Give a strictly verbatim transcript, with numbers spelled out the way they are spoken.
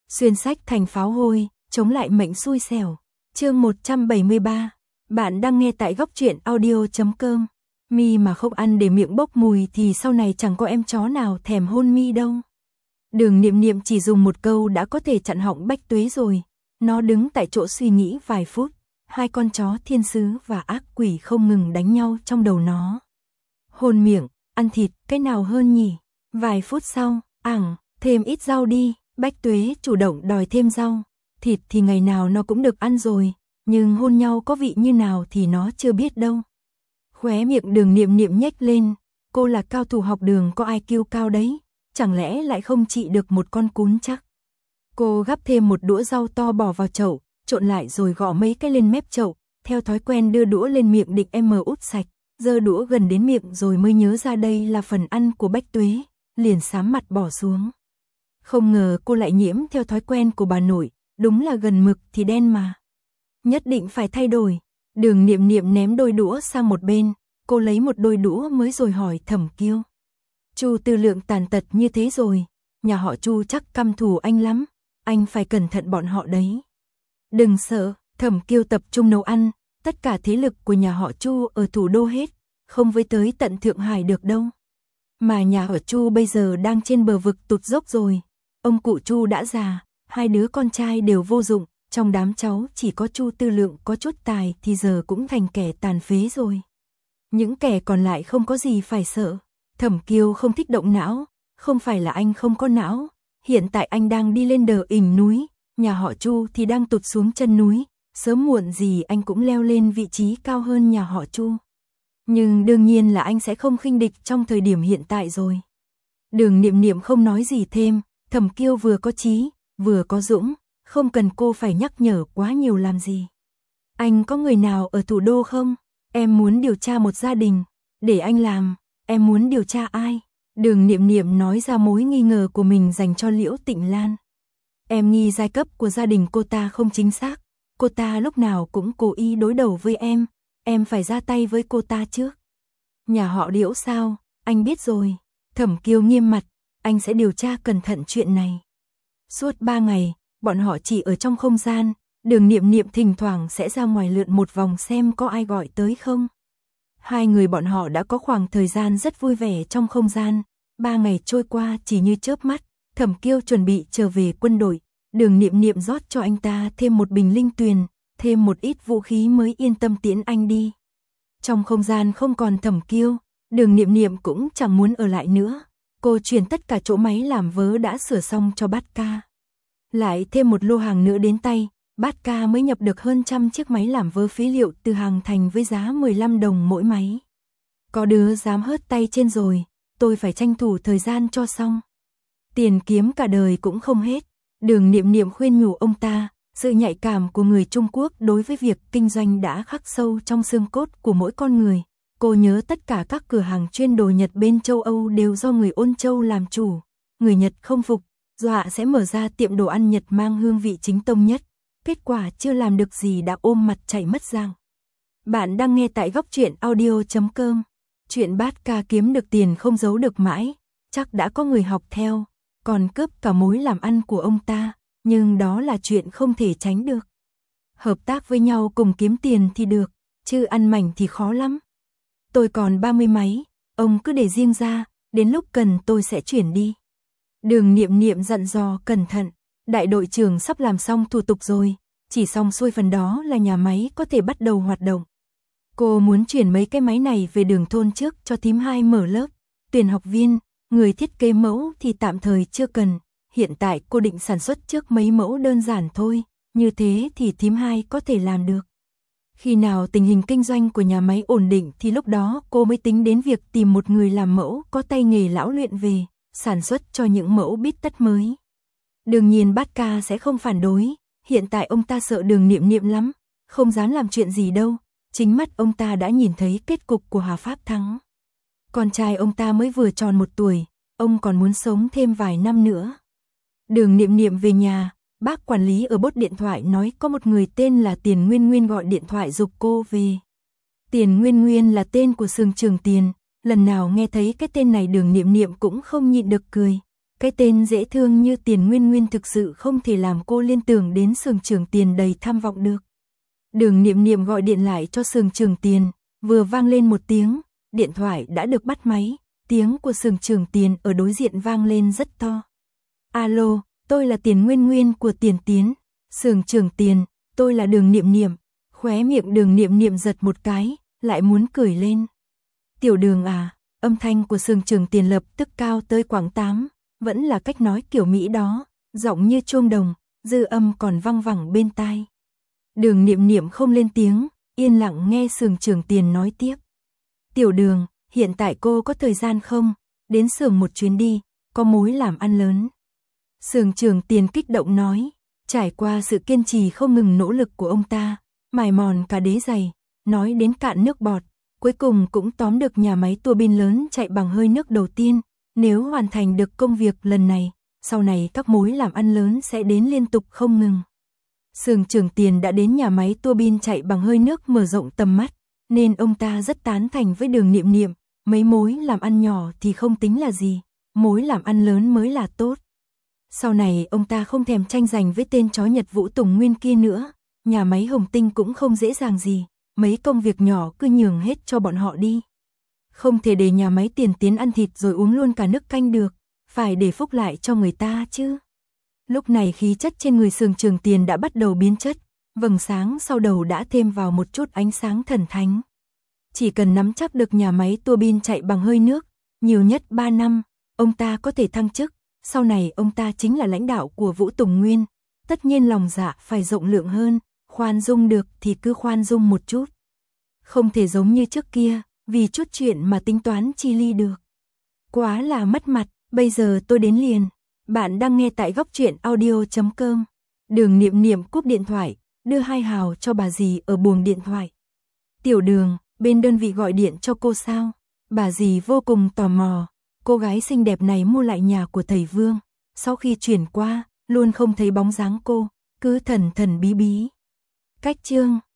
Xuyên sách thành pháo hôi, chống lại mệnh xui xẻo. Chương một trăm bảy mươi ba. Bạn đang nghe tại góc truyện audio chấm com. Mi mà không ăn để miệng bốc mùi thì sau này chẳng có em chó nào thèm hôn Mi đâu. Đường Niệm Niệm chỉ dùng một câu đã có thể chặn họng Bách Tuế rồi. Nó đứng tại chỗ suy nghĩ vài phút. Hai con chó thiên sứ và ác quỷ không ngừng đánh nhau trong đầu nó. Hôn miệng, ăn thịt, cái nào hơn nhỉ? Vài phút sau, ảng, thêm ít rau đi. Bách Tuế chủ động đòi thêm rau. Thịt thì ngày nào nó cũng được ăn rồi, nhưng hôn nhau có vị như nào thì nó chưa biết đâu. Khóe miệng Đường Niệm Niệm nhếch lên, cô là cao thủ học đường có i kiu cao đấy, chẳng lẽ lại không trị được một con cún chắc. Cô gắp thêm một đũa rau to bỏ vào chậu, trộn lại rồi gõ mấy cái lên mép chậu, theo thói quen đưa đũa lên miệng định em út sạch, giơ đũa gần đến miệng rồi mới nhớ ra đây là phần ăn của Bách Tuế, liền xám mặt bỏ xuống. Không ngờ cô lại nhiễm theo thói quen của bà nội, đúng là gần mực thì đen mà. Nhất định phải thay đổi. Đường Niệm Niệm ném đôi đũa sang một bên, cô lấy một đôi đũa mới rồi hỏi Thẩm Kiêu. Chu Tư Lượng tàn tật như thế rồi, nhà họ Chu chắc căm thù anh lắm, anh phải cẩn thận bọn họ đấy. Đừng sợ, Thẩm Kiêu tập trung nấu ăn, tất cả thế lực của nhà họ Chu ở thủ đô hết, không với tới tận Thượng Hải được đâu. Mà nhà họ Chu bây giờ đang trên bờ vực tụt dốc rồi, ông cụ Chu đã già, hai đứa con trai đều vô dụng, trong đám cháu chỉ có Chu Tư Lượng có chút tài thì giờ cũng thành kẻ tàn phế rồi. Những kẻ còn lại không có gì phải sợ. Thẩm Kiêu không thích động não, không phải là anh không có não, hiện tại anh đang đi lên đờ ỉnh núi, nhà họ Chu thì đang tụt xuống chân núi, sớm muộn gì anh cũng leo lên vị trí cao hơn nhà họ Chu. Nhưng đương nhiên là anh sẽ không khinh địch trong thời điểm hiện tại rồi. Đường Niệm Niệm không nói gì thêm, Thẩm Kiêu vừa có trí, vừa có dũng, không cần cô phải nhắc nhở quá nhiều làm gì. Anh có người nào ở thủ đô không? Em muốn điều tra một gia đình. Để anh làm, em muốn điều tra ai? Đường Niệm Niệm nói ra mối nghi ngờ của mình dành cho Liễu Tịnh Lan. Em nghi giai cấp của gia đình cô ta không chính xác. Cô ta lúc nào cũng cố ý đối đầu với em, em phải ra tay với cô ta trước. Nhà họ Liễu sao? Anh biết rồi. Thẩm Kiêu nghiêm mặt, anh sẽ điều tra cẩn thận chuyện này. Suốt ba ngày, bọn họ chỉ ở trong không gian, Đường Niệm Niệm thỉnh thoảng sẽ ra ngoài lượn một vòng xem có ai gọi tới không. Hai người bọn họ đã có khoảng thời gian rất vui vẻ trong không gian, ba ngày trôi qua chỉ như chớp mắt, Thẩm Kiêu chuẩn bị trở về quân đội, Đường Niệm Niệm rót cho anh ta thêm một bình linh tuyền, thêm một ít vũ khí mới yên tâm tiễn anh đi. Trong không gian không còn Thẩm Kiêu, Đường Niệm Niệm cũng chẳng muốn ở lại nữa, cô chuyển tất cả chỗ máy làm vớ đã sửa xong cho Bát Ca. Lại thêm một lô hàng nữa đến tay, Bát Ca mới nhập được hơn trăm chiếc máy làm vớ phế liệu từ hàng thành với giá mười lăm đồng mỗi máy. Có đứa dám hớt tay trên rồi, tôi phải tranh thủ thời gian cho xong. Tiền kiếm cả đời cũng không hết. Đường Niệm Niệm khuyên nhủ ông ta, sự nhạy cảm của người Trung Quốc đối với việc kinh doanh đã khắc sâu trong xương cốt của mỗi con người. Cô nhớ tất cả các cửa hàng chuyên đồ Nhật bên châu Âu đều do người Ôn Châu làm chủ. Người Nhật không phục, dọa sẽ mở ra tiệm đồ ăn Nhật mang hương vị chính tông nhất. Kết quả chưa làm được gì đã ôm mặt chạy mất dạng. Bạn đang nghe tại góc truyện audio chấm com. Chuyện Bát Ca kiếm được tiền không giấu được mãi, chắc đã có người học theo, còn cướp cả mối làm ăn của ông ta, nhưng đó là chuyện không thể tránh được. Hợp tác với nhau cùng kiếm tiền thì được, chứ ăn mảnh thì khó lắm. Tôi còn ba mươi máy, ông cứ để riêng ra, đến lúc cần tôi sẽ chuyển đi. Đường Niệm Niệm dặn dò cẩn thận, đại đội trưởng sắp làm xong thủ tục rồi, chỉ xong xuôi phần đó là nhà máy có thể bắt đầu hoạt động. Cô muốn chuyển mấy cái máy này về Đường thôn trước cho thím hai mở lớp, tuyển học viên, người thiết kế mẫu thì tạm thời chưa cần, hiện tại cô định sản xuất trước mấy mẫu đơn giản thôi, như thế thì thím hai có thể làm được. Khi nào tình hình kinh doanh của nhà máy ổn định thì lúc đó cô mới tính đến việc tìm một người làm mẫu có tay nghề lão luyện về, sản xuất cho những mẫu bít tất mới. Đương nhiên Bát Ca sẽ không phản đối, hiện tại ông ta sợ Đường Niệm Niệm lắm, không dám làm chuyện gì đâu, chính mắt ông ta đã nhìn thấy kết cục của Hà Pháp Thắng. Con trai ông ta mới vừa tròn một tuổi, ông còn muốn sống thêm vài năm nữa. Đường Niệm Niệm về nhà, bác quản lý ở bốt điện thoại nói có một người tên là Tiền Nguyên Nguyên gọi điện thoại giục cô về. Tiền Nguyên Nguyên là tên của Sương Trường Tiền, lần nào nghe thấy cái tên này Đường Niệm Niệm cũng không nhịn được cười. Cái tên dễ thương như Tiền Nguyên Nguyên thực sự không thể làm cô liên tưởng đến Sường Trường Tiền đầy tham vọng được. Đường Niệm Niệm gọi điện lại cho Sường Trường Tiền, vừa vang lên một tiếng, điện thoại đã được bắt máy, tiếng của Sường Trường Tiền ở đối diện vang lên rất to. Alo, tôi là Tiền Nguyên Nguyên của Tiền Tiến. Sường Trường Tiền, tôi là Đường Niệm Niệm. Khóe miệng Đường Niệm Niệm giật một cái, lại muốn cười lên. Tiểu Đường à, âm thanh của Sường Trường Tiền lập tức cao tới quãng tám, vẫn là cách nói kiểu Mỹ đó, giọng như chuông đồng, dư âm còn văng vẳng bên tai. Đường Niệm Niệm không lên tiếng, yên lặng nghe Sường Trường Tiền nói tiếp. Tiểu Đường, hiện tại cô có thời gian không? Đến xưởng một chuyến đi, có mối làm ăn lớn. Sường Trường Tiền kích động nói, trải qua sự kiên trì không ngừng nỗ lực của ông ta, mài mòn cả đế giày, nói đến cạn nước bọt, cuối cùng cũng tóm được nhà máy tua bin lớn chạy bằng hơi nước đầu tiên. Nếu hoàn thành được công việc lần này, sau này các mối làm ăn lớn sẽ đến liên tục không ngừng. Sường Trường Tiền đã đến nhà máy tua bin chạy bằng hơi nước mở rộng tầm mắt, nên ông ta rất tán thành với Đường Niệm Niệm, mấy mối làm ăn nhỏ thì không tính là gì, mối làm ăn lớn mới là tốt. Sau này ông ta không thèm tranh giành với tên chó Nhật Vũ Tùng Nguyên kia nữa, nhà máy Hồng Tinh cũng không dễ dàng gì, mấy công việc nhỏ cứ nhường hết cho bọn họ đi. Không thể để nhà máy Tiền Tiến ăn thịt rồi uống luôn cả nước canh được, phải để phúc lại cho người ta chứ. Lúc này khí chất trên người Sường Trường Tiền đã bắt đầu biến chất, vầng sáng sau đầu đã thêm vào một chút ánh sáng thần thánh. Chỉ cần nắm chắc được nhà máy tua bin chạy bằng hơi nước, nhiều nhất ba năm, ông ta có thể thăng chức, sau này ông ta chính là lãnh đạo của Vũ Tùng Nguyên, tất nhiên lòng dạ phải rộng lượng hơn, khoan dung được thì cứ khoan dung một chút. Không thể giống như trước kia, vì chút chuyện mà tính toán chi ly được. Quá là mất mặt, bây giờ tôi đến liền. Bạn đang nghe tại góc truyện audio chấm com. Đường Niệm Niệm cúp điện thoại, đưa hai hào cho bà dì ở buồng điện thoại. Tiểu Đường, bên đơn vị gọi điện cho cô sao? Bà dì vô cùng tò mò, cô gái xinh đẹp này mua lại nhà của thầy Vương, sau khi chuyển qua, luôn không thấy bóng dáng cô, cứ thần thần bí bí. Cách chương